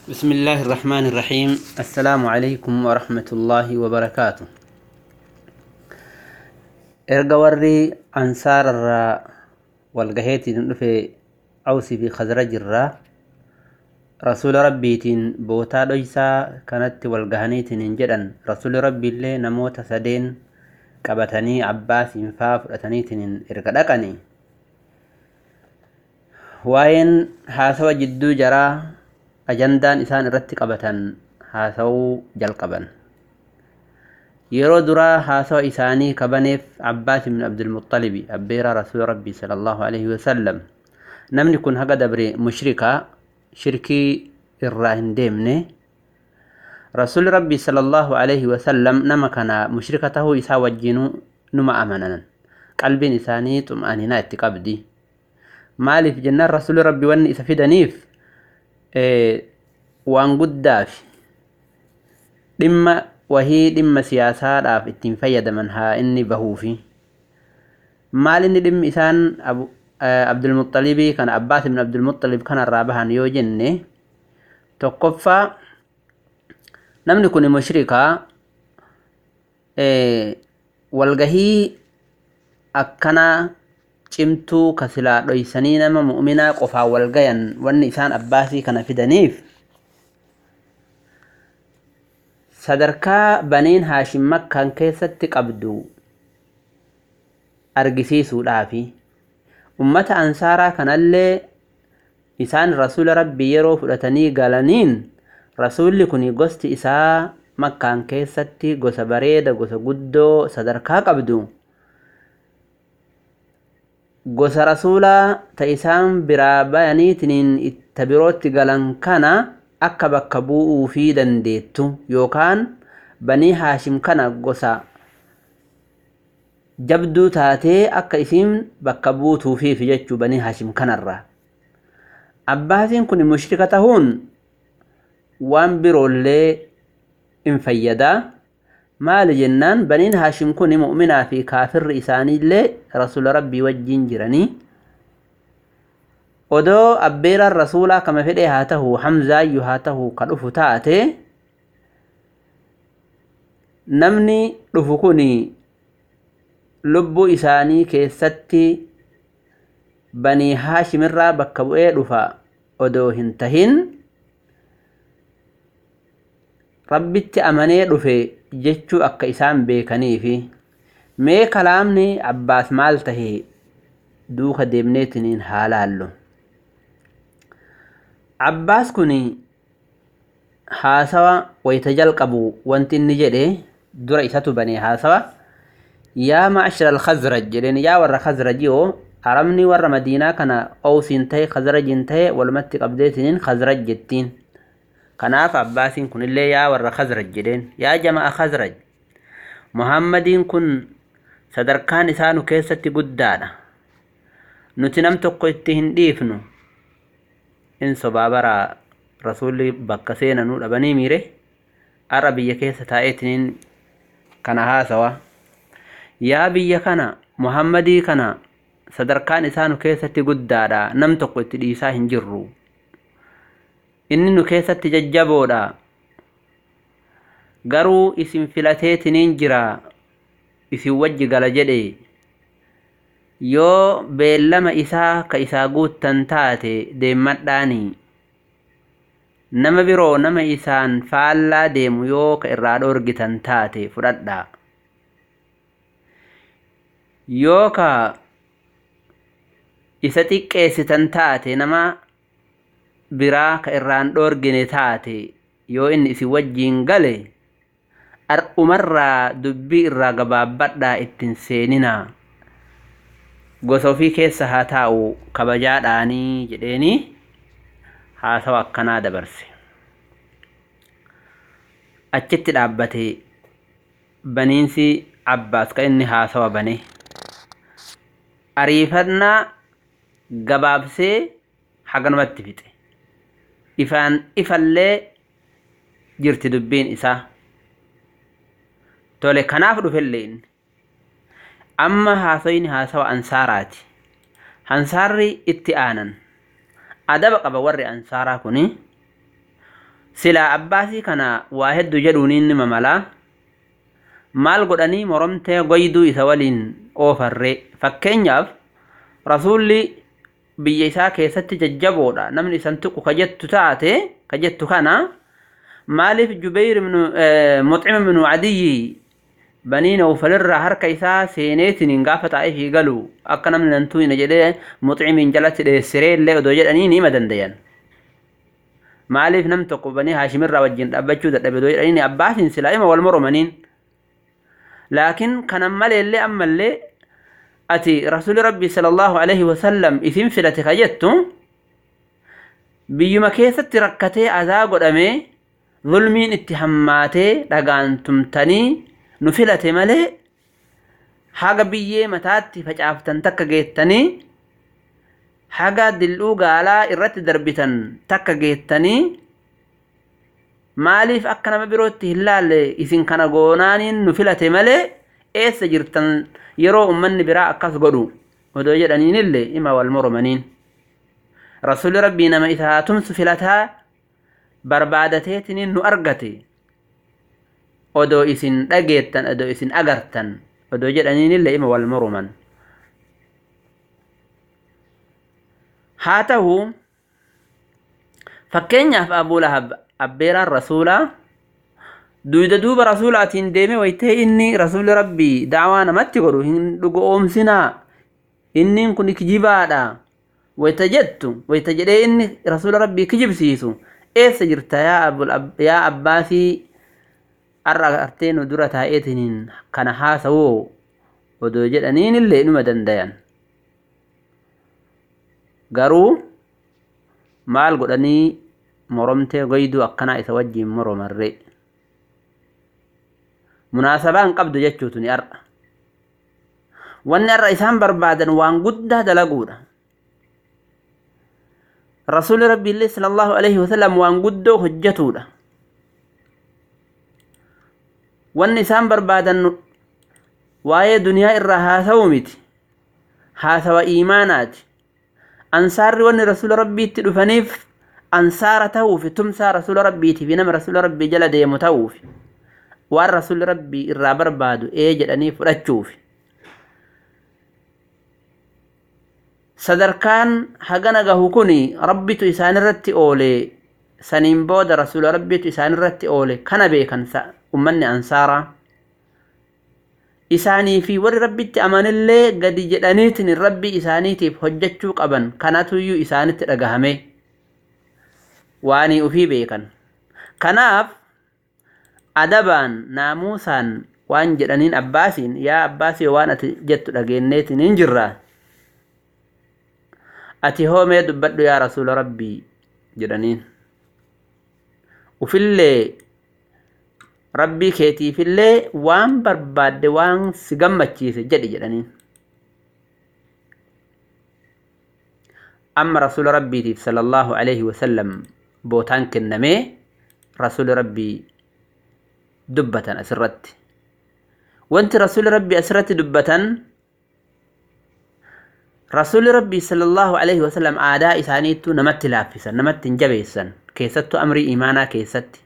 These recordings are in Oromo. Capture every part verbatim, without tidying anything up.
بسم الله الرحمن الرحيم. السلام عليكم ورحمة الله وبركاته. إرجع وري أنصار الرا والجهات في أوصي في خزرج الرا رسول ربي تين بوتا ليسا كانت والجهنيت نجدا رسول ربي اللي نموت سدين كبتني عباس إنفاف أتنيتين إرجع دكاني وين حاسوا جدو جرا أجندان إسان رتي قبتن حاسو جل قبن يرو درا حاسو إساني كبنيف عباس بن عبد المطلب أبيرا رسول ربي صلى الله عليه وسلم نمني كن هقا دبري مشركة شركي الراهن ديمني رسول ربي صلى الله عليه وسلم نما كان مشركته إسا وجينو نما أمننا قلبي إساني طمأنينة اتقابدي مالي في جنة رسول ربي واني إسا في دنيف waan guddaaf dhimma wahii dhimma siyaasaadhaaf ittiin fayyadaman haa inni bahuufi maal inni dhimmi isaan Abdul Muttalibii kana Abbaas ibn Abdul Muttalib kana irraa bahan yoo jenne tokkoffaa namni kun mushrikaa walgahii akkana cimtuu kasilaa dhoysanii nama mu'minaa qofaa walgayan wanni isaan Abbaasii kana fidaniif sadarkaa baniin Haashim Makkaan keessatti qabdu argisiisuudhaafi ummata ansaaraa kanallee isaan rasuula rabbii yeroo fudhatanii galaniin rasuulli kun gosti isaa Makkaan keessatti gosa bareeda gosa guddoo sadarkaa qabdu gosa rasuulaa ta isaan biraa bayaniitiin itti birootti galan kana akka bakka bu'uu fi dandeettu yookaan banii Haashim kana gosa jabduu taatee akka isiin bakka buutuufiif jechuu banii Haashim kanarraa Abbaasiin kun mushrika tahuun waan biroollee in fayyadaa maali jennaan baniin Haashim kun mu'minaa fi kaafirri isaaniillee rasuula rabbii wajjin jiranii odoo abbeeraan rasuulaa kama fedhe haa tahu Hamzaayyuu haa tahu ka dhufu taate namni dhufu kun lubbuu isaanii keessatti banii Haashimirraa bakka bu'ee dhufa odoo hin tahin rabbitti amanee dhufe jechuu akka isaan beekaniifi mee kalaamni Abbaas maal tahe duuka deemneetiniin haa laallu. Abbaas kuni haasawa wayta jalqabu wanti inni jedhe dura isatu bane haasawa yaa ma'ashara al-Khazraj jedheen yaa warra Khazrajiyoo arabni warra Madiinaa kana Awsiin tahe Khazrajin tahe walumatti qabdeetiniin Khazraj jettiin kanaaf Abbaasiin kunillee yaa warra Khazraj jedheen yaa jama'a Khazraj Muhammadiin kun sadarkaan isaanu keessatti guddaadha nuti nam tokko itti hin dhiifnu in sobaabara rasuulli bakka seenanuu dhabanii miire ara biyya keessa taa'eetiniin kana haasawa yaa biyya kana Muhammadii kana sadarkaan isaanu keessatti guddaadha nam tokko itti dhiisaa hin jirru inni nu keessatti jajjaboodha garuu isin filateetiniin jira isin wajji gala jedhe yoo beellama isaa ka isaa guuttan taate deemmadhaanii nama biroo nama isaan faallaa deemu yoo ka irraa dhoorgitan taate fudhadhaa yoo ka isa xiqqeessitan taate nama biraa ka irraan dhoorgine taate yoo inni isin wajjiin gale ar'umarraa dubbii irraa gabaabbadhaa ittin seeninaa gosa ofii keessa haa taa'u kabajaadhaanii jedheeni haasawa akkanaa dabarse achitti dhaabbate baniinsi Abbaas ka inni haasawa bane ariifannaa gabaabsee haganumatti fixe ifaan ifallee jirti dubbiin isaa tole kanaaf dhufellee inni amma haasoyni haasawa ansaaraati ansaarri itti aanan adaba qaba warri ansaaraa kuni sila abbaasii kana waa hedduu jedhuun inni mamala maal godhanii moromtee goyduu isa waliin oofarree fakkeenyaaf rasuulli biyya isaa keessatti jajjaboodha namni isan tuqu ka jettu taate ka jettu kana maaliif Jubayr ibn Mut'im ibn Adiyyi banii Nawfalirraa harka isaa seeneetiin gaafa Xaa'ifii galu akka namni nantuu ina jedhee Mut'imiin jalatti dheessiree illee odoo jedhanii ni ma dandayan maaliif nam tokko banii Haashimirraa wajjin dhaabbachuu dadhabe odoo jedhanii abbaasiin silaa ima wal moromaniin laakiin kanan maleellee ammallee ati rasuuli rabbii sallallahu alaihi wasallam isin filate ka jettu biyyuma keessatti rakkatee azaa godhamee zulmiin itti hammaatee dhagaantumtanii nu filate malee haga biyyee mataatti facaaftan takka geettanii haga dildhuu gaalaa irratti darbitan takka geettanii maaliif akka nama birootti hin laalle isin kana goonaaniin nu filate malee eessa jirtan yeroo ummanni biraa akkas godhu odoo jedhaniinillee ima wal moromaniin rasuuli rabbii nama isaa tumsu filataa barbaadateetiniin nu argate odoo isin dhageettan odoo isin agartan odoo jedhaniinillee ima wal moroman haa ta'u fakkeenyaaf Abuu Lahab abbeeraan rasuulaa duyda duuba rasuulaatiin deeme waytee inni rasuuli rabbii daawaa namatti godhu hin dhugo oomsinaa innin kun kijibaadha wayta jettu wayta jedhee inni rasuula rabbii kijibsiisu eessa jirta yaa abul yaa abbaasii arra artee nu dura taa'eetiniin kana haasawoo odoo jedhaniinillee numa dandayan garuu maal godhanii moromtee goyduu akkanaa isa wajjiin moromarree munaasabaan qabdu jechuutu ni ar'a wanni ar'a isaan barbaadan waan guddaa dalaguudha rasuuli rabbiillee sallallahu alaihi wasallam waan guddoo hojjetuudha wanni isaan barbaadan waa'ee duniyaa irraa haasa'uu miti haasawa iimaanaati ansaarri wanni rasuula rabbiitti dhufaniif ansaara ta'uufi tumsaa rasuula rabbiitiif nama rasuula rabbii jala deemu ta'uufi waan rasuuli rabbii irraa barbaadu ee jedhanii fudhachuufi sadarkaan hagana gahu kuni rabbitu isaanirratti oole saniin booda rasuula rabbitu isaanirratti oole kana beekan ummanni ansaaraa isaanii fi warri rabbitti amanillee gadi jedhaniitiin rabbii isaaniitiif hojjechuu qaban kanatuyyuu isaanitti dhagahame waanii ufii beekan kanaaf adabaan naamuusaan waan jedhaniin abbaasiin yaa abbaasii waan ati jettu dhageenneetiin hin jirraa ati hoomee dubbadhu yaa rasuula rabbii jedhaniin ufillee rabbii keetiifillee waan barbaadde waan si gammachiise jedhi jedhaniin amma rasuula rabbiitiif sallallahu alaihi wasallam bootaan kennamee rasuula rabbii dubbatan asirratti wanti rasuuli rabbii asirratti dubbatan rasuuli rabbii sallallahu alaihi wasallam aadaa isaaniittu namatti laaffisan namatti hin jabeessan keessattuu amrii imaanaa keessatti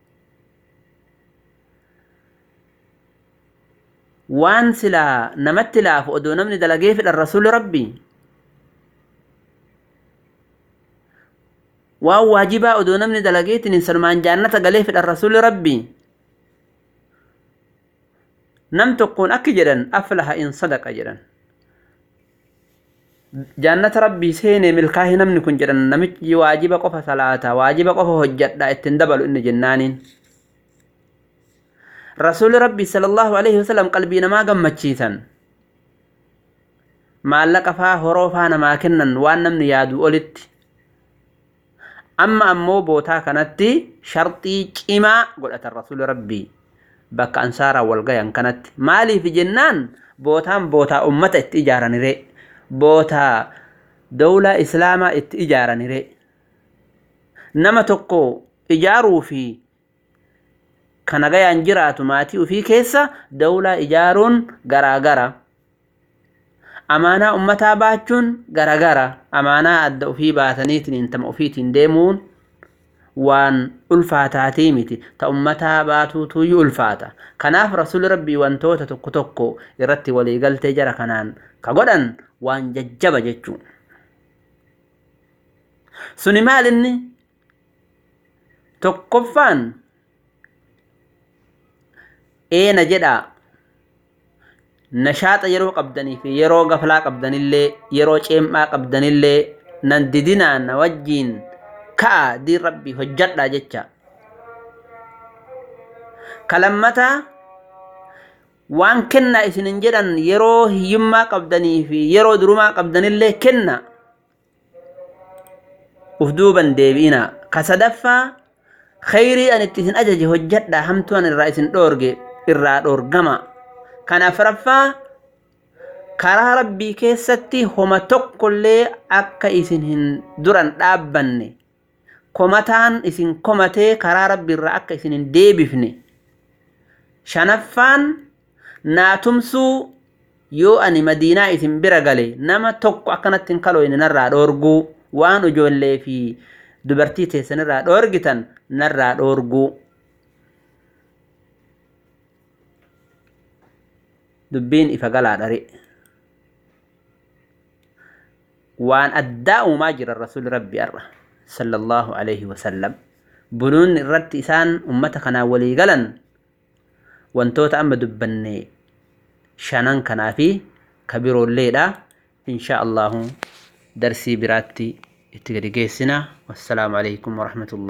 waan silaa namatti laafu odoo namni dalagee fedhan rasuuli rabbii waan waajibaa odoo namni dalageetiin sanumaan jaannata galee fedhan rasuuli rabbii nam tokkoon akki jedhan aflaha in sadaqa jedhan jannata rabbii seenee milkaa'ee namni kun jedhan namichi waajiba qofa salaata waajiba qofa hojjadha ittiin dabalu inni jennaaniin rasuuli rabbii sallallahu alaihi wasallam qalbii namaa gammachiisan maallaqa faa horoo faa namaa kennan waan namni yaadu olitti amma ammoo bootaa kanatti sharxii cimaa godhatan rasuuli rabbii bakka ansaaraa wal gayan kanatti maaliif jennaan bootaan bootaa ummata itti ijaaranire bootaa dawlaa islaamaa itti ijaaranire nama tokko ijaaruu fi kana gayaan jiraatu maatii ufii keessa dawlaa ijaaruun garaagara amaanaa ummataa baachuun garaagara amaanaa adda ufii baataniitiin intama ufiitiin deemuun وان ألفاتاتي متي تأمتا باتو توي ألفاتا كناف رسول ربي وانتوتا تكو تكو إرتي ولي قلت جرى كنان كقودن وان ججب ججو سني مالني تكفان اين جدا نشاط يرو قبدني في يرو غفلا قبدني اللي يرو چيما قبدني اللي ننددنا نوجين كا دي ربي حجت جچا كلمتا وان كنا اسنن جدن يرو يما قبدني في يرو دروما قبدني اللي كنا افدوبا ديبينا كسدفا خيري ان اتسن اجج حجت همتوان الرئيس دورغي الرا دورغما كان فرفا كرا ربي كيستي هما توكل اكا اسنن دران دابني كومتان اسن كومتي كرا ربي الرا اكا اسنن ديبفني شنفان ناتمسو يو اني مدينة اسن برغالي نما توكو اكنت تنكالو ان نرى دورغو وان اجولي في دبرتي تيسن نرى دورغتان نرى دورغو دبين إفقالا داري وان أداء ما جرى الرسول ربي أره صلى الله عليه وسلم بنون الرد إسان أمتخنا ولي قلن وانتو تأمد دبني شانان كنافي كبيرو الليلة إن شاء الله درسي براتي اتقري قيسنا والسلام عليكم ورحمة الله.